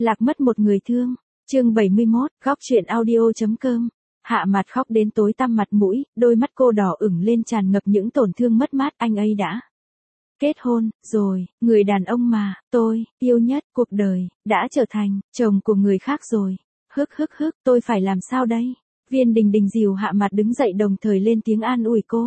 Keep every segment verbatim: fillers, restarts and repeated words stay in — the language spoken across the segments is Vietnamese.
Lạc mất một người thương. Chương bảy mươi mốt, góc truyện audio.com. Hạ Mạt khóc đến tối tăm mặt mũi, đôi mắt cô đỏ ửng lên tràn ngập những tổn thương mất mát. Anh ấy đã kết hôn rồi, người đàn ông mà tôi yêu nhất cuộc đời đã trở thành chồng của người khác rồi. Hức hức hức, tôi phải làm sao đây? Viên Đình Đình dìu Hạ Mạt đứng dậy đồng thời lên tiếng an ủi cô.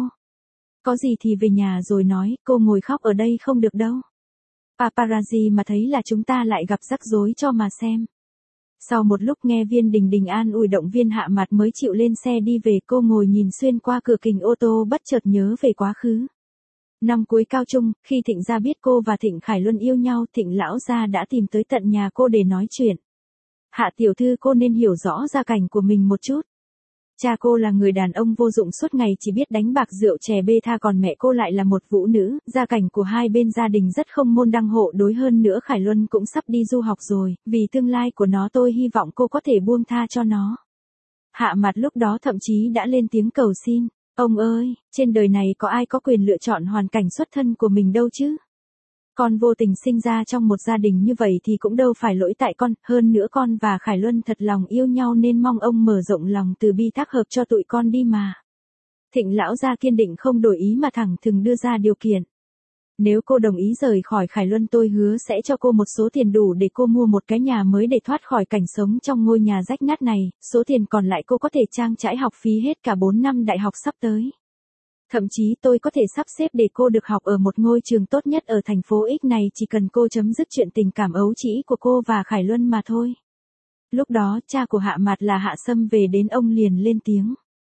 Có gì thì về nhà rồi nói, cô ngồi khóc ở đây không được đâu. Paparazzi mà thấy là chúng ta lại gặp rắc rối cho mà xem. Sau một lúc nghe Viên Đình Đình an ủi động viên Hạ Mạt mới chịu lên xe đi về. Cô ngồi nhìn xuyên qua cửa kính ô tô bất chợt nhớ về quá khứ. Năm cuối cao trung, khi Thịnh gia biết cô và Thịnh Khải Luân yêu nhau, Thịnh lão gia đã tìm tới tận nhà cô để nói chuyện. Hạ tiểu thư, cô nên hiểu rõ gia cảnh của mình một chút. Cha cô là người đàn ông vô dụng suốt ngày chỉ biết đánh bạc rượu chè bê tha, còn mẹ cô lại là một vũ nữ. Gia cảnh của hai bên gia đình rất không môn đăng hộ đối, hơn nữa Khải Luân cũng sắp đi du học rồi, vì tương lai của nó tôi hy vọng cô có thể buông tha cho nó. Hạ Mạt lúc đó thậm chí đã lên tiếng cầu xin. Ông ơi, trên đời này có ai có quyền lựa chọn hoàn cảnh xuất thân của mình đâu chứ? Con vô tình sinh ra trong một gia đình như vậy thì cũng đâu phải lỗi tại con, hơn nữa con và Khải Luân thật lòng yêu nhau nên mong ông mở rộng lòng từ bi tác hợp cho tụi con đi mà. Thịnh lão gia kiên định không đổi ý mà thẳng thừng đưa ra điều kiện. Nếu cô đồng ý rời khỏi Khải Luân, tôi hứa sẽ cho cô một số tiền đủ để cô mua một cái nhà mới để thoát khỏi cảnh sống trong ngôi nhà rách nát này, số tiền còn lại cô có thể trang trải học phí hết cả bốn năm đại học sắp tới. Thậm chí tôi có thể sắp xếp để cô được học ở một ngôi trường tốt nhất ở thành phố X này, chỉ cần cô chấm dứt chuyện tình cảm ấu trĩ của cô và Khải Luân mà thôi. Lúc đó cha của Hạ Mạt là Hạ Sâm về đến, ông liền lên tiếng.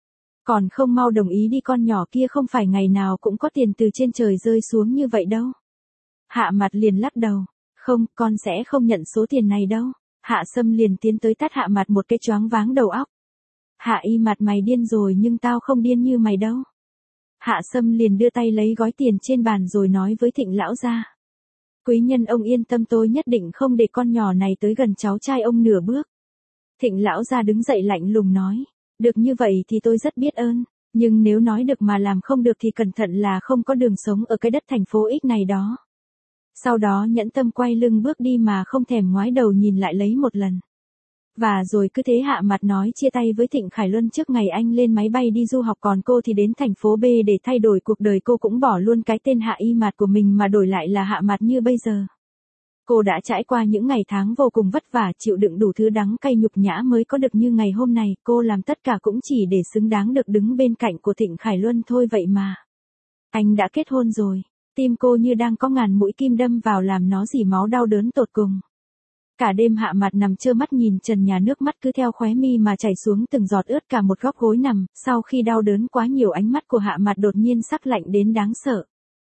Còn không mau đồng ý đi, con nhỏ kia không phải ngày nào cũng có tiền từ trên trời rơi xuống như vậy đâu. Hạ Mạt liền lắc đầu. Không, con sẽ không nhận số tiền này đâu. Hạ Sâm liền tiến tới tát Hạ Mạt một cái choáng váng đầu óc. Hạ Y Mạt, mày điên rồi, nhưng tao không điên như mày đâu. Hạ Sâm liền đưa tay lấy gói tiền trên bàn rồi nói với Thịnh lão gia. Quý nhân ông yên tâm, tôi nhất định không để con nhỏ này tới gần cháu trai ông nửa bước. Thịnh lão gia đứng dậy lạnh lùng nói. Được như vậy thì tôi rất biết ơn, nhưng nếu nói được mà làm không được thì cẩn thận là không có đường sống ở cái đất thành phố X này đó. Sau đó nhẫn tâm quay lưng bước đi mà không thèm ngoái đầu nhìn lại lấy một lần. Và rồi cứ thế Hạ Mạt nói chia tay với Thịnh Khải Luân trước ngày anh lên máy bay đi du học, còn cô thì đến thành phố B để thay đổi cuộc đời. Cô cũng bỏ luôn cái tên Hạ Y Mạt của mình mà đổi lại là Hạ Mạt như bây giờ. Cô đã trải qua những ngày tháng vô cùng vất vả, chịu đựng đủ thứ đắng cay nhục nhã mới có được như ngày hôm nay. Cô làm tất cả cũng chỉ để xứng đáng được đứng bên cạnh của Thịnh Khải Luân thôi vậy mà. Anh đã kết hôn rồi. Tim cô như đang có ngàn mũi kim đâm vào làm nó rỉ máu đau đớn tột cùng. Cả đêm Hạ Mạt nằm trơ mắt nhìn trần nhà, nước mắt cứ theo khóe mi mà chảy xuống từng giọt ướt cả một góc gối nằm. Sau khi đau đớn quá nhiều, ánh mắt của Hạ Mạt đột nhiên sắc lạnh đến đáng sợ.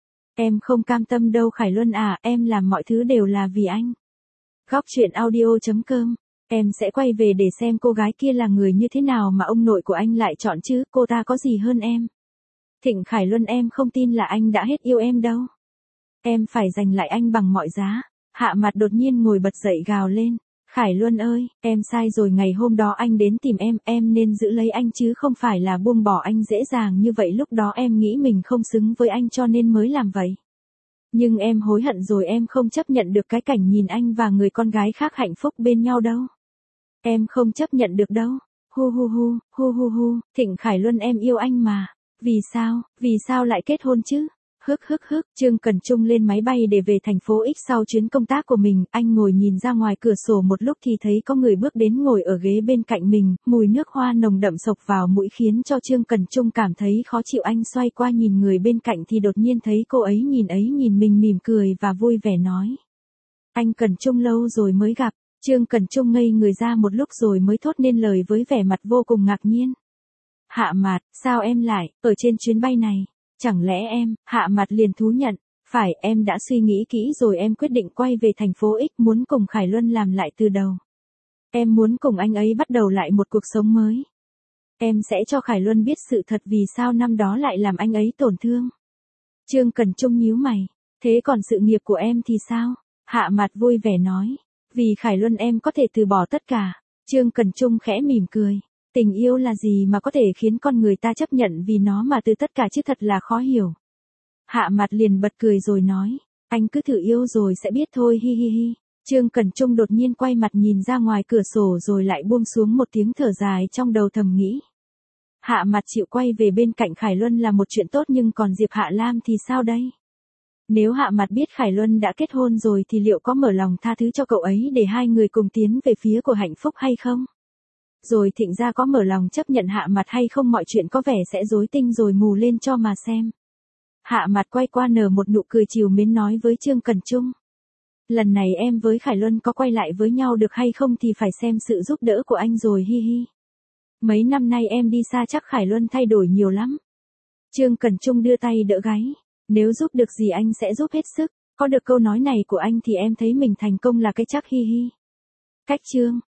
Em không cam tâm đâu Khải Luân à, em làm mọi thứ đều là vì anh. Góc truyện audio.com. Em sẽ quay về để xem cô gái kia là người như thế nào mà ông nội của anh lại chọn chứ, cô ta có gì hơn em. Thịnh Khải Luân, em không tin là anh đã hết yêu em đâu. Em phải giành lại anh bằng mọi giá. Hạ Mạt đột nhiên ngồi bật dậy gào lên. Khải Luân ơi, em sai rồi, ngày hôm đó anh đến tìm em, em nên giữ lấy anh chứ không phải là buông bỏ anh dễ dàng như vậy. Lúc đó em nghĩ mình không xứng với anh cho nên mới làm vậy. Nhưng em hối hận rồi, em không chấp nhận được cái cảnh nhìn anh và người con gái khác hạnh phúc bên nhau đâu. Em không chấp nhận được đâu. Hu hu hu, hu hu hu, Thịnh Khải Luân, em yêu anh mà. Vì sao, vì sao lại kết hôn chứ? Hức hức hức, Trương Cần Trung lên máy bay để về thành phố X sau chuyến công tác của mình. Anh ngồi nhìn ra ngoài cửa sổ một lúc thì thấy có người bước đến ngồi ở ghế bên cạnh mình, mùi nước hoa nồng đậm xộc vào mũi khiến cho Trương Cần Trung cảm thấy khó chịu. Anh xoay qua nhìn người bên cạnh thì đột nhiên thấy cô ấy nhìn ấy nhìn mình, mỉm cười và vui vẻ nói. Anh Cần Trung, lâu rồi mới gặp. Trương Cần Trung ngây người ra một lúc rồi mới thốt nên lời với vẻ mặt vô cùng ngạc nhiên. Hạ Mạt, sao em lại ở trên chuyến bay này? Chẳng lẽ em? Hạ Mạt liền thú nhận. Phải, em đã suy nghĩ kỹ rồi, em quyết định quay về thành phố X, muốn cùng Khải Luân làm lại từ đầu. Em muốn cùng anh ấy bắt đầu lại một cuộc sống mới. Em sẽ cho Khải Luân biết sự thật vì sao năm đó lại làm anh ấy tổn thương. Trương Cần Trung nhíu mày. Thế còn sự nghiệp của em thì sao? Hạ Mạt vui vẻ nói. Vì Khải Luân em có thể từ bỏ tất cả. Trương Cần Trung khẽ mỉm cười. Tình yêu là gì mà có thể khiến con người ta chấp nhận vì nó mà từ tất cả chứ, thật là khó hiểu. Hạ Mạt liền bật cười rồi nói. Anh cứ thử yêu rồi sẽ biết thôi, hi hi hi. Trương Cẩn Trung đột nhiên quay mặt nhìn ra ngoài cửa sổ rồi lại buông xuống một tiếng thở dài trong đầu thầm nghĩ. Hạ Mặt chịu quay về bên cạnh Khải Luân là một chuyện tốt, nhưng còn Diệp Hạ Lam thì sao đây? Nếu Hạ Mặt biết Khải Luân đã kết hôn rồi thì liệu có mở lòng tha thứ cho cậu ấy để hai người cùng tiến về phía của hạnh phúc hay không? Rồi Thịnh gia có mở lòng chấp nhận Hạ Mặt hay không, mọi chuyện có vẻ sẽ rối tinh rồi mù lên cho mà xem. Hạ Mặt quay qua nở một nụ cười trìu mến nói với Trương Cẩn Trung. Lần này em với Khải Luân có quay lại với nhau được hay không thì phải xem sự giúp đỡ của anh rồi, hi hi. Mấy năm nay em đi xa chắc Khải Luân thay đổi nhiều lắm. Trương Cẩn Trung đưa tay đỡ gáy. Nếu giúp được gì anh sẽ giúp hết sức. Có được câu nói này của anh thì em thấy mình thành công là cái chắc, hi hi. Cách Trương